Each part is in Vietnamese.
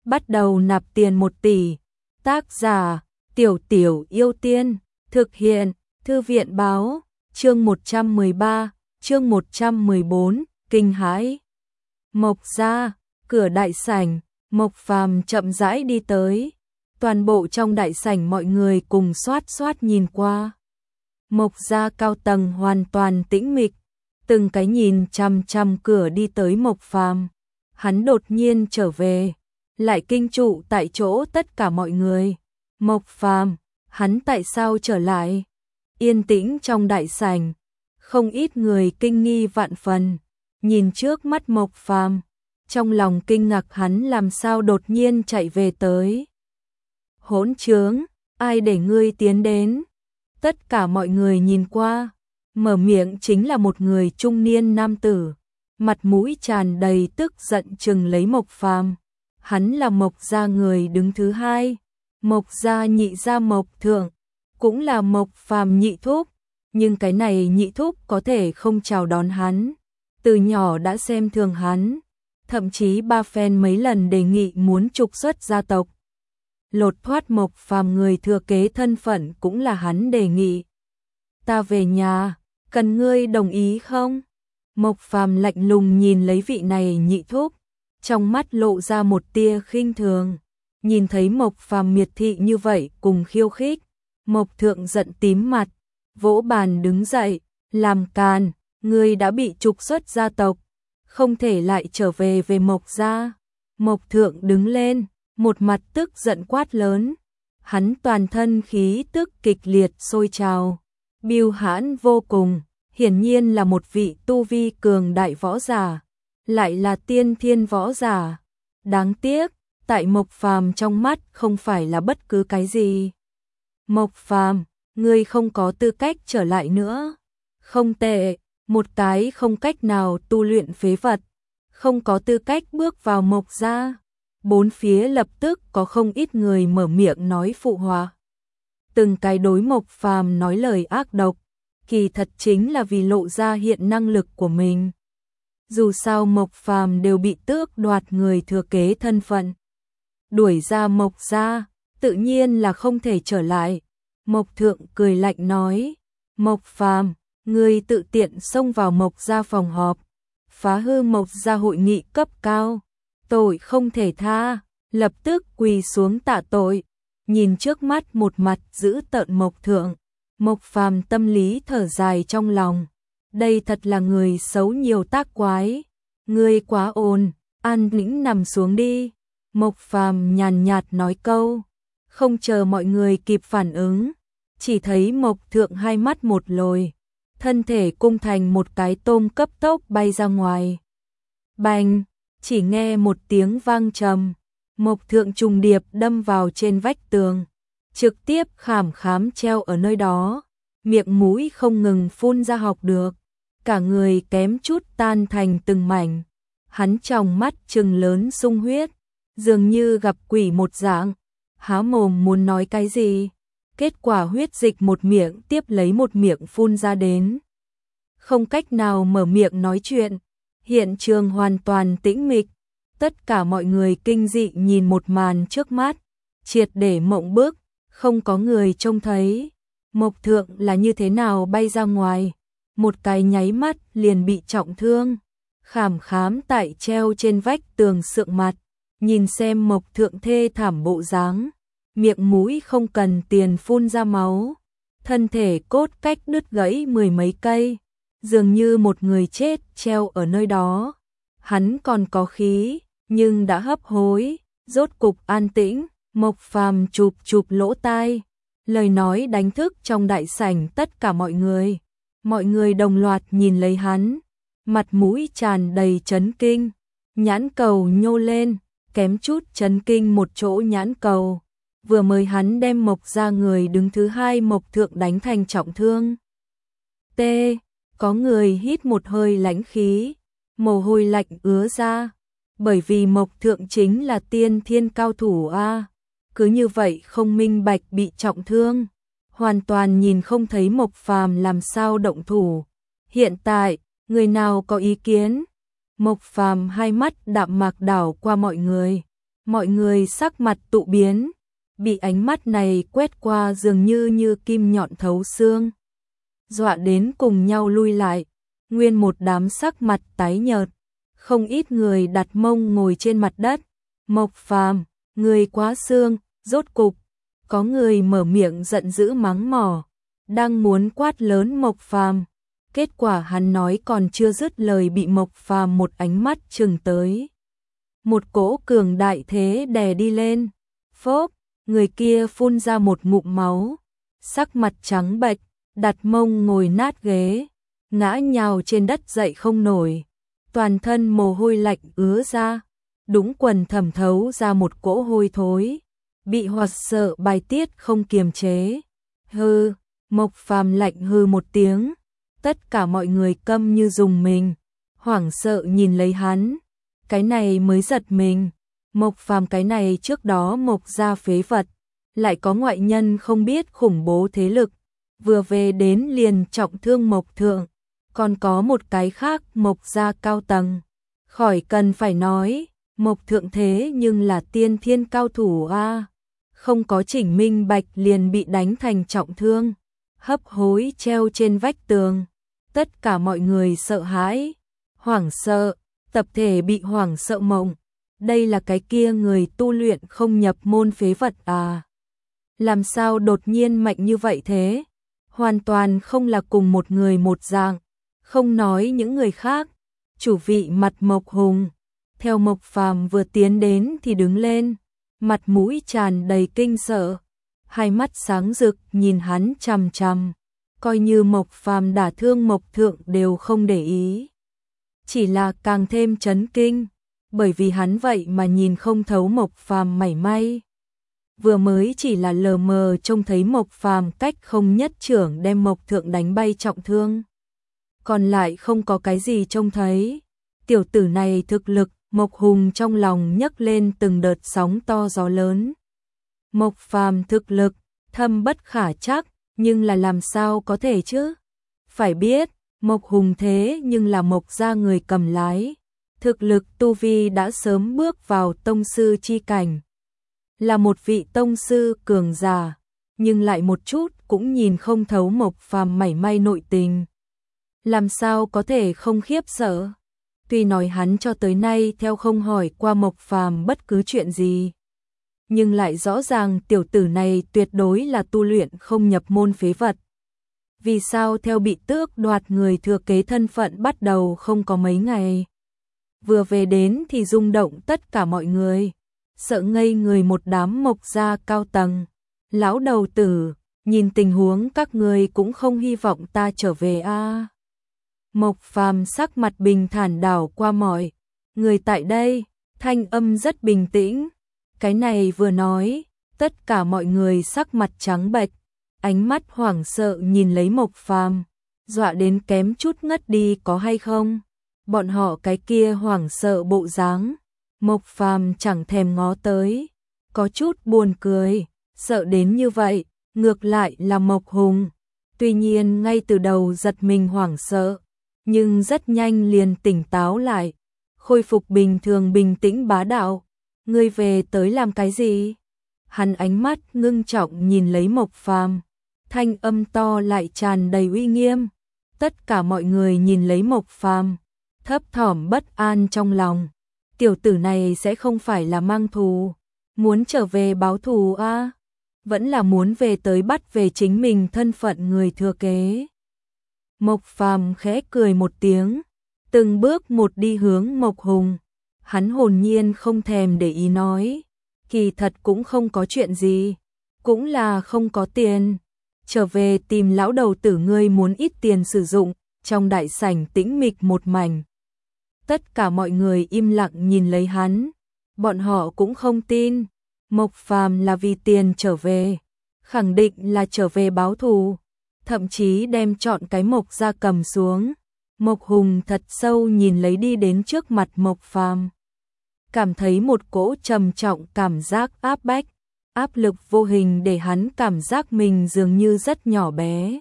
bắt đầu nạp tiền 1 tỷ. Tác giả: Tiểu Tiểu Yêu Tiên. Thực hiện: Thư viện báo. Chương 113, chương 114, kinh hãi. Mộc gia, cửa đại sảnh, Mộc Phàm chậm rãi đi tới. Toàn bộ trong đại sảnh mọi người cùng xoát xoát nhìn qua. Mộc gia cao tầng hoàn toàn tĩnh mịch, từng cái nhìn chằm chằm cửa đi tới Mộc Phàm. Hắn đột nhiên trở về, lại kinh trụ tại chỗ tất cả mọi người. Mộc Phàm, hắn tại sao trở lại? Yên tĩnh trong đại sảnh, không ít người kinh nghi vạn phần, nhìn trước mắt Mộc Phàm, trong lòng kinh ngạc hắn làm sao đột nhiên chạy về tới. Hỗn trướng, ai để ngươi tiến đến? Tất cả mọi người nhìn qua, mở miệng chính là một người trung niên nam tử, mặt mũi tràn đầy tức giận trừng lấy Mộc Phàm. Hắn là Mộc gia người đứng thứ hai, Mộc gia nhị gia Mộc Thượng, cũng là Mộc Phàm nhị thúc, nhưng cái này nhị thúc có thể không chào đón hắn, từ nhỏ đã xem thường hắn, thậm chí ba phen mấy lần đề nghị muốn trục xuất gia tộc. Lột thoát Mộc Phàm người thừa kế thân phận cũng là hắn đề nghị. Ta về nhà, cần ngươi đồng ý không? Mộc Phàm lạnh lùng nhìn lấy vị này nhị thúc, trong mắt lộ ra một tia khinh thường. Nhìn thấy Mộc Phàm miệt thị như vậy cùng khiêu khích, Mộc Thượng giận tím mặt, vỗ bàn đứng dậy, làm càn, ngươi đã bị trục xuất gia tộc, không thể lại trở về Mộc gia. Mộc Thượng đứng lên, một mặt tức giận quát lớn, hắn toàn thân khí tức kịch liệt sôi trào, bưu hãn vô cùng, hiển nhiên là một vị tu vi cường đại võ giả, lại là tiên thiên võ giả. Đáng tiếc, tại Mộc Phàm trong mắt không phải là bất cứ cái gì. Mộc Phàm, ngươi không có tư cách trở lại nữa. Không tệ, một cái không cách nào tu luyện phế vật, không có tư cách bước vào Mộc gia. Bốn phía lập tức có không ít người mở miệng nói phụ họa. Từng cái đối Mộc Phàm nói lời ác độc, kỳ thật chính là vì lộ ra hiện năng lực của mình. Dù sao Mộc Phàm đều bị tước đoạt người thừa kế thân phận, đuổi ra Mộc gia, tự nhiên là không thể trở lại. Mộc Thượng cười lạnh nói, Mộc Phàm, ngươi tự tiện xông vào Mộc gia phòng họp, phá hư Mộc gia hội nghị cấp cao, tội không thể tha, lập tức quỳ xuống tạ tội. Nhìn trước mắt một mặt dữ tợn Mộc Thượng, Mộc Phàm tâm lý thở dài trong lòng, đây thật là người xấu nhiều tác quái, ngươi quá ồn, an tĩnh nằm xuống đi. Mộc Phàm nhàn nhạt nói câu, không chờ mọi người kịp phản ứng, chỉ thấy Mộc Thượng hai mắt một lồi, thân thể cung thành một cái tôm cấp tốc bay ra ngoài. Bành, chỉ nghe một tiếng vang trầm, Mộc Thượng trùng điệp đâm vào trên vách tường, trực tiếp khảm khám treo ở nơi đó, miệng mũi không ngừng phun ra học được, cả người kém chút tan thành từng mảnh. Hắn tròng mắt trừng lớn sung huyết, dường như gặp quỷ một dạng, há mồm muốn nói cái gì, kết quả huyết dịch một miệng tiếp lấy một miệng phun ra đến. Không cách nào mở miệng nói chuyện, hiện trường hoàn toàn tĩnh mịch, tất cả mọi người kinh dị nhìn một màn trước mắt, triệt để mộng bức, không có người trông thấy. Mộc Thượng là như thế nào bay ra ngoài, một cái nháy mắt liền bị trọng thương, khảm khám tại treo trên vách tường sượng mặt, nhìn xem Mộc Thượng thê thảm bộ dáng, miệng mũi không cần tiền phun ra máu, thân thể cốt cách đứt gãy mười mấy cây, dường như một người chết treo ở nơi đó. Hắn còn có khí, nhưng đã hấp hối, rốt cục an tĩnh. Mộc Phàm chụp chụp lỗ tai, lời nói đánh thức trong đại sảnh tất cả mọi người. Mọi người đồng loạt nhìn lấy hắn, mặt mũi tràn đầy chấn kinh, nhãn cầu nhô lên, kém chút chấn kinh một chỗ nhãn cầu. Vừa mới hắn đem Mộc gia người đứng thứ hai Mộc Thượng đánh thành trọng thương. T, có người hít một hơi lãnh khí, mồ hôi lạnh ứa ra, bởi vì Mộc Thượng chính là tiên thiên cao thủ a, cứ như vậy không minh bạch bị trọng thương, hoàn toàn nhìn không thấy Mộc Phàm làm sao động thủ. Hiện tại, người nào có ý kiến? Mộc Phàm hai mắt đạm mạc đảo qua mọi người, Mọi người sắc mặt tụ biến, bị ánh mắt này quét qua dường như kim nhọn thấu xương. Dọa đến cùng nhau lui lại, nguyên một đám sắc mặt tái nhợt, không ít người đặt mông ngồi trên mặt đất. Mộc Phàm, người quá xương, rốt cục, có người mở miệng giận dữ mắng mỏ, đang muốn quát lớn Mộc Phàm. Kết quả hắn nói còn chưa dứt lời bị Mộc Phàm một ánh mắt chừng tới. Một cỗ cường đại thế đè đi lên, phốp, người kia phun ra một ngụm máu, sắc mặt trắng bệch, đặt mông ngồi nát ghế, ngã nhào trên đất dậy không nổi, toàn thân mồ hôi lạnh ứa ra, đúng quần thẩm thấu ra một cỗ hôi thối, bị hoặc sợ bài tiết không kiềm chế. Hừ, Mộc Phàm lạnh hừ một tiếng, tất cả mọi người câm như rùng mình, hoảng sợ nhìn lấy hắn, cái này mới giật mình. Mộc Phàm cái này trước đó Mộc gia phế vật, lại có ngoại nhân không biết khủng bố thế lực, vừa về đến liền trọng thương Mộc thượng, còn có một cái khác Mộc gia cao tầng. Khỏi cần phải nói, Mộc thượng thế nhưng là tiên thiên cao thủ a, không có chỉnh minh bạch liền bị đánh thành trọng thương, hấp hối treo trên vách tường. Tất cả mọi người sợ hãi, hoảng sợ, tập thể bị hoảng sợ mộng. Đây là cái kia người tu luyện không nhập môn phế vật à? Làm sao đột nhiên mạnh như vậy thế? Hoàn toàn không là cùng một người một dạng, không nói những người khác. Chủ vị mặt Mộc Hùng, theo Mộc Phàm vừa tiến đến thì đứng lên, mặt mũi tràn đầy kinh sợ, hai mắt sáng rực nhìn hắn chằm chằm, coi như Mộc Phàm đả thương Mộc thượng đều không để ý, chỉ là càng thêm chấn kinh, bởi vì hắn vậy mà nhìn không thấu Mộc Phàm mảy may. Vừa mới chỉ là lờ mờ trông thấy Mộc Phàm cách không nhất trưởng đem Mộc thượng đánh bay trọng thương, còn lại không có cái gì trông thấy. Tiểu tử này thực lực, Mộc Hùng trong lòng nhấc lên từng đợt sóng to gió lớn. Mộc Phàm thực lực thâm bất khả trắc, nhưng là làm sao có thể chứ? Phải biết, Mộc Hùng thế nhưng là Mộc gia người cầm lái, thực lực tu vi đã sớm bước vào tông sư chi cảnh, là một vị tông sư cường giả, nhưng lại một chút cũng nhìn không thấu Mộc Phàm mảy may nội tình. Làm sao có thể không khiếp sợ? Tuy nói hắn cho tới nay theo không hỏi qua Mộc Phàm bất cứ chuyện gì, nhưng lại rõ ràng tiểu tử này tuyệt đối là tu luyện không nhập môn phế vật. Vì sao theo bị tước đoạt người thừa kế thân phận bắt đầu không có mấy ngày, vừa về đến thì rung động tất cả mọi người, sợ ngây người một đám Mộc gia cao tầng. Lão đầu tử, nhìn tình huống các người cũng không hy vọng ta trở về a. Mộc Phàm sắc mặt bình thản đảo qua mọi người tại đây, thanh âm rất bình tĩnh. Cái này vừa nói, tất cả mọi người sắc mặt trắng bệch, ánh mắt hoảng sợ nhìn lấy Mộc Phàm, dọa đến kém chút ngất đi có hay không? Bọn họ cái kia hoảng sợ bộ dáng, Mộc Phàm chẳng thèm ngó tới, có chút buồn cười, sợ đến như vậy, ngược lại là Mộc Hùng. Tuy nhiên ngay từ đầu giật mình hoảng sợ, nhưng rất nhanh liền tỉnh táo lại, khôi phục bình thường bình tĩnh bá đạo. Ngươi về tới làm cái gì? Hắn ánh mắt ngưng trọng nhìn lấy Mộc Phàm, thanh âm to lại tràn đầy uy nghiêm. Tất cả mọi người nhìn lấy Mộc Phàm, thấp thỏm bất an trong lòng. Tiểu tử này sẽ không phải là mang thù, muốn trở về báo thù a? Vẫn là muốn về tới bắt về chính mình thân phận người thừa kế. Mộc Phàm khẽ cười một tiếng, từng bước một đi hướng Mộc Hùng. Hắn hồn nhiên không thèm để ý nói, kỳ thật cũng không có chuyện gì, cũng là không có tiền, trở về tìm lão đầu tử ngươi muốn ít tiền sử dụng. Trong đại sảnh tĩnh mịch một mảnh, tất cả mọi người im lặng nhìn lấy hắn, bọn họ cũng không tin Mộc Phàm là vì tiền trở về, khẳng định là trở về báo thù, thậm chí đem chọn cái Mộc gia cầm xuống. Mộc Hùng thật sâu nhìn lấy đi đến trước mặt Mộc Phàm, cảm thấy một cỗ trầm trọng cảm giác áp bách, áp lực vô hình để hắn cảm giác mình dường như rất nhỏ bé,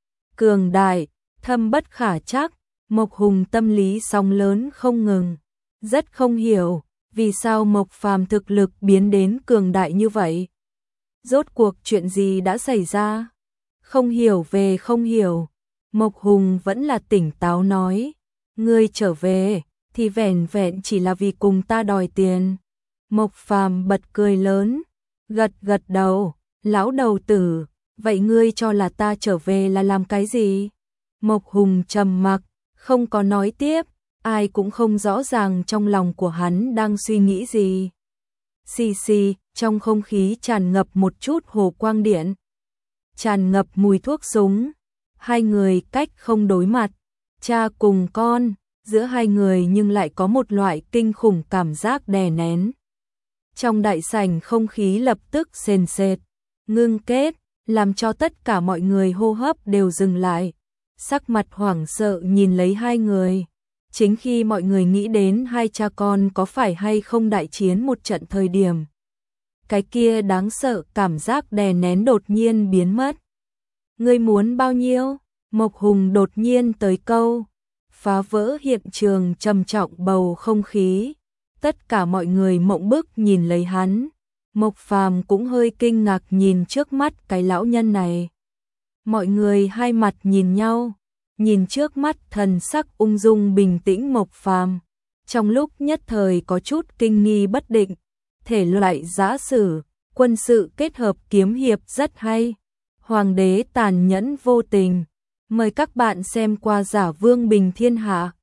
cường đại, thâm bất khả trắc. Mộc Hùng tâm lý sóng lớn không ngừng, rất không hiểu, Vì sao Mộc Phàm thực lực biến đến cường đại như vậy? Rốt cuộc chuyện gì đã xảy ra? Không hiểu về không hiểu. Mộc Hùng vẫn là tỉnh táo nói. Ngươi trở về, thì vẻn vẹn chỉ là vì cùng ta đòi tiền. Mộc Phàm bật cười lớn, gật gật đầu, lão đầu tử, vậy ngươi cho là ta trở về là làm cái gì? Mộc Hùng trầm mặc, không có nói tiếp, ai cũng không rõ ràng trong lòng của hắn đang suy nghĩ gì. Xì xì, trong không khí tràn ngập một chút hồ quang điện, tràn ngập mùi thuốc súng. Hai người cách không đối mặt, cha cùng con, giữa hai người nhưng lại có một loại kinh khủng cảm giác đè nén. Trong đại sảnh không khí lập tức sền sệt, ngưng kết, làm cho tất cả mọi người hô hấp đều dừng lại. Sắc mặt hoảng sợ nhìn lấy hai người. Chính khi mọi người nghĩ đến hai cha con có phải hay không đại chiến một trận thời điểm, cái kia đáng sợ cảm giác đè nén đột nhiên biến mất. Ngươi muốn bao nhiêu? Mộc Hùng đột nhiên tới câu, phá vỡ hiện trường trầm trọng bầu không khí. Tất cả mọi người mộng bức nhìn lấy hắn. Mộc Phàm cũng hơi kinh ngạc nhìn trước mắt cái lão nhân này. Mọi người hai mặt nhìn nhau, nhìn trước mắt thần sắc ung dung bình tĩnh Mộc Phàm, trong lúc nhất thời có chút kinh nghi bất định. Thể loại giã sử, quân sự kết hợp kiếm hiệp rất hay. Hoàng đế tàn nhẫn vô tình. Mời các bạn xem qua Giả Vương Bình Thiên Hạ.